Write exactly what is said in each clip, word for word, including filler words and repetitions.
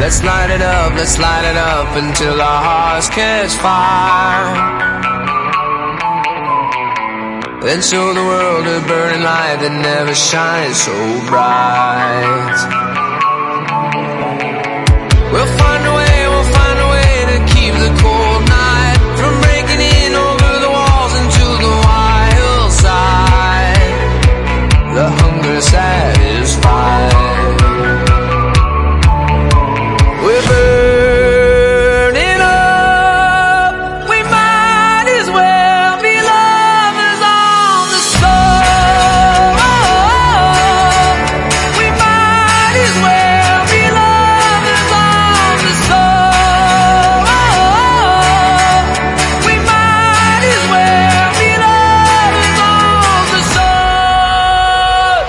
Let's light it up, let's light it up until our hearts catch fire. Then show the world a burning light that never shines so bright. We'll find a way, we'll find a way to keep the cold night from breaking in over the walls into the wild side. The hunger satisfied. We're burning up. We might as well be lovers on the stove. We might as well be lovers on the stove. We might as well be lovers on the stove.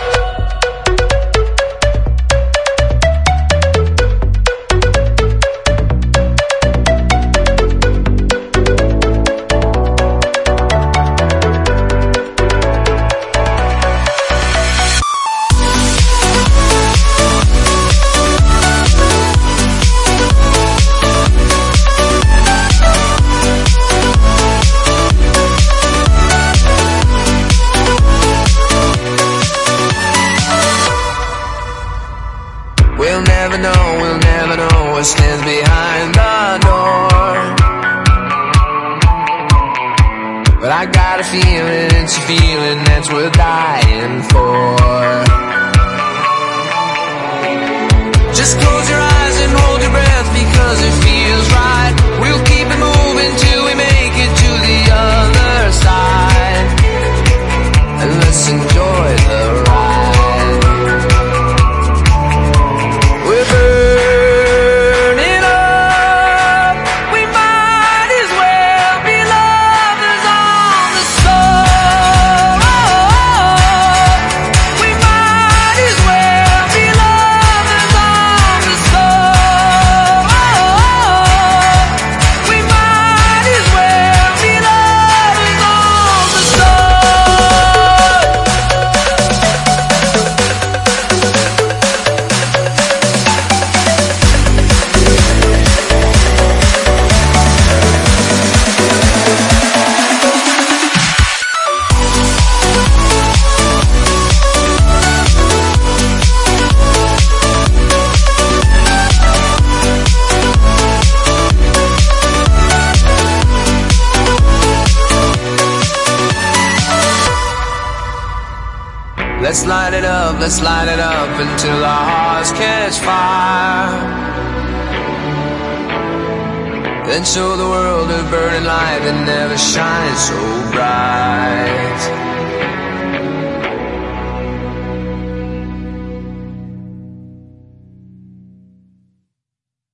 We'll never know, we'll never know what stands behind the door. But I got a feeling, it's a feeling that's worth dying for. Just close your eyes and hold your breath because it feels right. We'll keep it moving till we make it to the other side. And let's enjoy the ride. We're burning up. We might as well be lovers on the stove. We might as well be lovers on the stove. We might as well be lovers on the stove. Let's light it up, let's light it up until our hearts catch fire. Then show the world a burning light that never shines so bright.